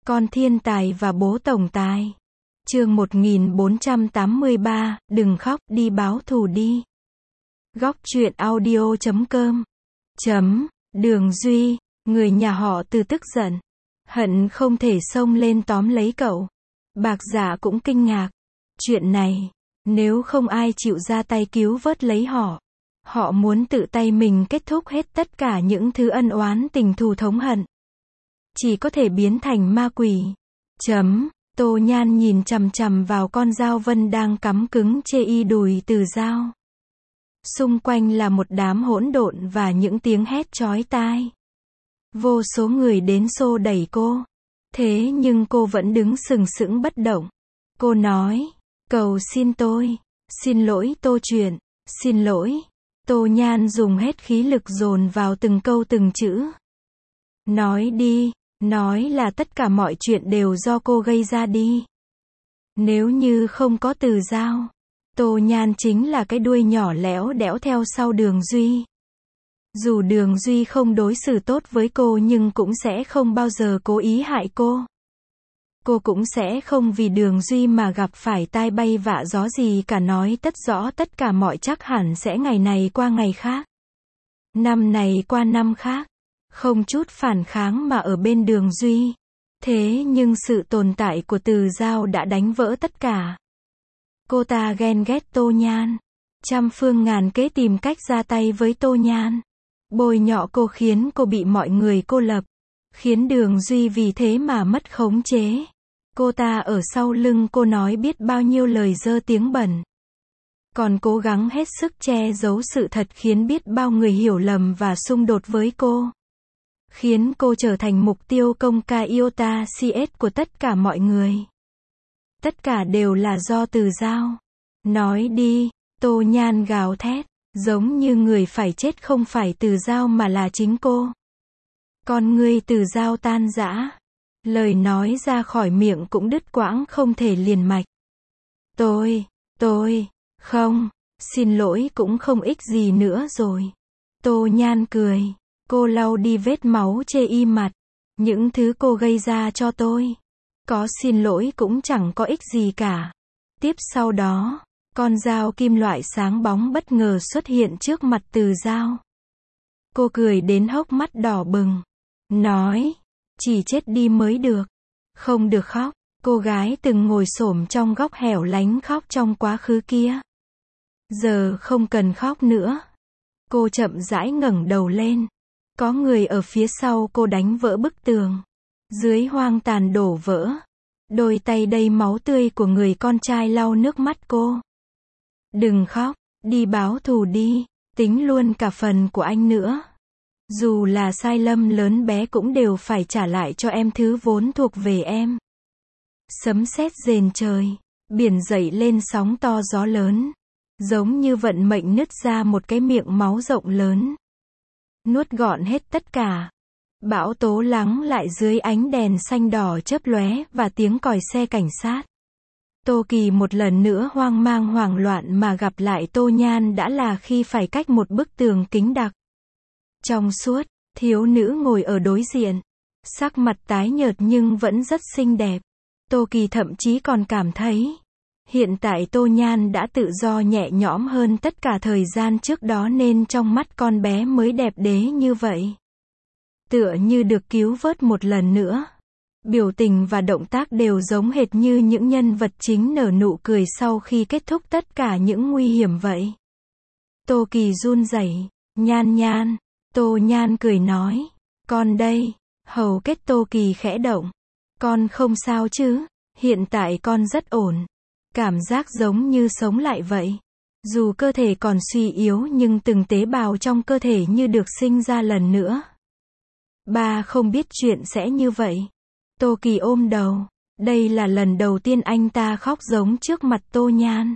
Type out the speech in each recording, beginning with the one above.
Con thiên tài và bố tổng tài. Chương 1483, đừng khóc, đi báo thù đi. Góc truyện audio.com. Đường Duy, người nhà họ Từ tức giận, hận không thể xông lên tóm lấy cậu. Bạc Dạ cũng kinh ngạc. Chuyện này, nếu không ai chịu ra tay cứu vớt lấy họ muốn tự tay mình kết thúc hết tất cả những thứ ân oán tình thù thống hận. Chỉ có thể biến thành ma quỷ. Tô Nhan nhìn chằm chằm vào con dao vân đang cắm cứng chê y đùi Từ Dao. Xung quanh là một đám hỗn độn và những tiếng hét chói tai. Vô số người đến xô đẩy cô. Thế nhưng cô vẫn đứng sừng sững bất động. Cô nói, cầu xin tôi. Xin lỗi Tô Chuyện. Xin lỗi. Tô Nhan dùng hết khí lực dồn vào từng câu từng chữ. Nói đi. Nói là tất cả mọi chuyện đều do cô gây ra đi. Nếu như không có Từ Dao, Tô Nhan chính là cái đuôi nhỏ lẽo đẽo theo sau Đường Duy. Dù Đường Duy không đối xử tốt với cô nhưng cũng sẽ không bao giờ cố ý hại cô. Cô cũng sẽ không vì Đường Duy mà gặp phải tai bay vạ gió gì cả, nói tất rõ tất cả mọi chắc hẳn sẽ ngày này qua ngày khác. Năm này qua năm khác. Không chút phản kháng mà ở bên Đường Duy. Thế nhưng sự tồn tại của Từ Dao đã đánh vỡ tất cả. Cô ta ghen ghét Tô Nhan. Trăm phương ngàn kế tìm cách ra tay với Tô Nhan. Bôi nhọ cô khiến cô bị mọi người cô lập. Khiến Đường Duy vì thế mà mất khống chế. Cô ta ở sau lưng cô nói biết bao nhiêu lời dơ tiếng bẩn. Còn cố gắng hết sức che giấu sự thật khiến biết bao người hiểu lầm và xung đột với cô. Khiến cô trở thành mục tiêu công ca iota CS của tất cả mọi người. Tất cả đều là do Từ Dao. Nói đi, Tô Nhan gào thét, giống như người phải chết không phải Từ Dao mà là chính cô. Con ngươi Từ Dao tan rã. Lời nói ra khỏi miệng cũng đứt quãng không thể liền mạch. Tôi, không, xin lỗi cũng không ích gì nữa rồi. Tô Nhan cười. Cô lau đi vết máu chê y mặt. Những thứ cô gây ra cho tôi. Có xin lỗi cũng chẳng có ích gì cả. Tiếp sau đó, con dao kim loại sáng bóng bất ngờ xuất hiện trước mặt Từ Dao. Cô cười đến hốc mắt đỏ bừng. Nói, chỉ chết đi mới được. Không được khóc. Cô gái từng ngồi xổm trong góc hẻo lánh khóc trong quá khứ kia. Giờ không cần khóc nữa. Cô chậm rãi ngẩng đầu lên. Có người ở phía sau cô đánh vỡ bức tường. Dưới hoang tàn đổ vỡ. Đôi tay đầy máu tươi của người con trai lau nước mắt cô. Đừng khóc, đi báo thù đi, tính luôn cả phần của anh nữa. Dù là sai lầm lớn bé cũng đều phải trả lại cho em thứ vốn thuộc về em. Sấm sét rền trời, biển dậy lên sóng to gió lớn. Giống như vận mệnh nứt ra một cái miệng máu rộng lớn. Nuốt gọn hết tất cả. Bão tố lắng lại dưới ánh đèn xanh đỏ chớp lóe và tiếng còi xe cảnh sát. Tô Kỳ một lần nữa hoang mang hoảng loạn mà gặp lại Tô Nhan đã là khi phải cách một bức tường kính đặc. Trong suốt, thiếu nữ ngồi ở đối diện. Sắc mặt tái nhợt nhưng vẫn rất xinh đẹp. Tô Kỳ thậm chí còn cảm thấy hiện tại Tô Nhan đã tự do nhẹ nhõm hơn tất cả thời gian trước đó nên trong mắt con bé mới đẹp đẽ như vậy. Tựa như được cứu vớt một lần nữa. Biểu tình và động tác đều giống hệt như những nhân vật chính nở nụ cười sau khi kết thúc tất cả những nguy hiểm vậy. Tô Kỳ run rẩy. Nhan. Tô Nhan cười nói. Con đây. Hầu kết Tô Kỳ khẽ động. Con không sao chứ? Hiện tại con rất ổn. Cảm giác giống như sống lại vậy. Dù cơ thể còn suy yếu nhưng từng tế bào trong cơ thể như được sinh ra lần nữa. Ba không biết chuyện sẽ như vậy. Tô Kỳ ôm đầu. Đây là lần đầu tiên anh ta khóc giống trước mặt Tô Nhan.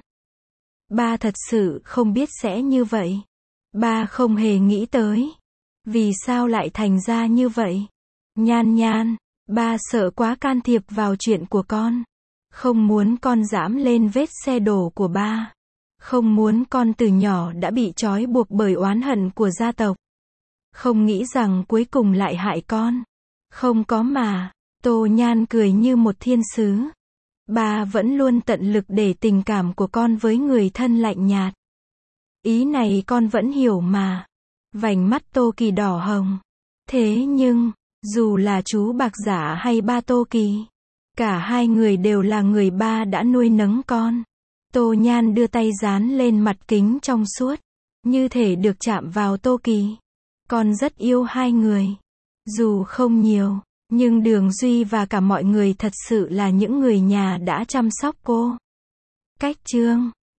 Ba thật sự không biết sẽ như vậy. Ba không hề nghĩ tới. Vì sao lại thành ra như vậy? Nhan, ba sợ quá can thiệp vào chuyện của con. Không muốn con dẫm lên vết xe đổ của ba. Không muốn con từ nhỏ đã bị trói buộc bởi oán hận của gia tộc. Không nghĩ rằng cuối cùng lại hại con. Không có mà. Tô Nhan cười như một thiên sứ. Ba vẫn luôn tận lực để tình cảm của con với người thân lạnh nhạt. Ý này con vẫn hiểu mà. Vành mắt Tô Kỳ đỏ hồng. Thế nhưng, dù là chú Bạc Giả hay ba Tô Kỳ, cả hai người đều là người ba đã nuôi nấng con. Tô Nhan đưa tay dán lên mặt kính trong suốt, như thể được chạm vào Tô Kỳ. Con rất yêu hai người. Dù không nhiều, nhưng Đường Duy và cả mọi người thật sự là những người nhà đã chăm sóc cô. Cách chương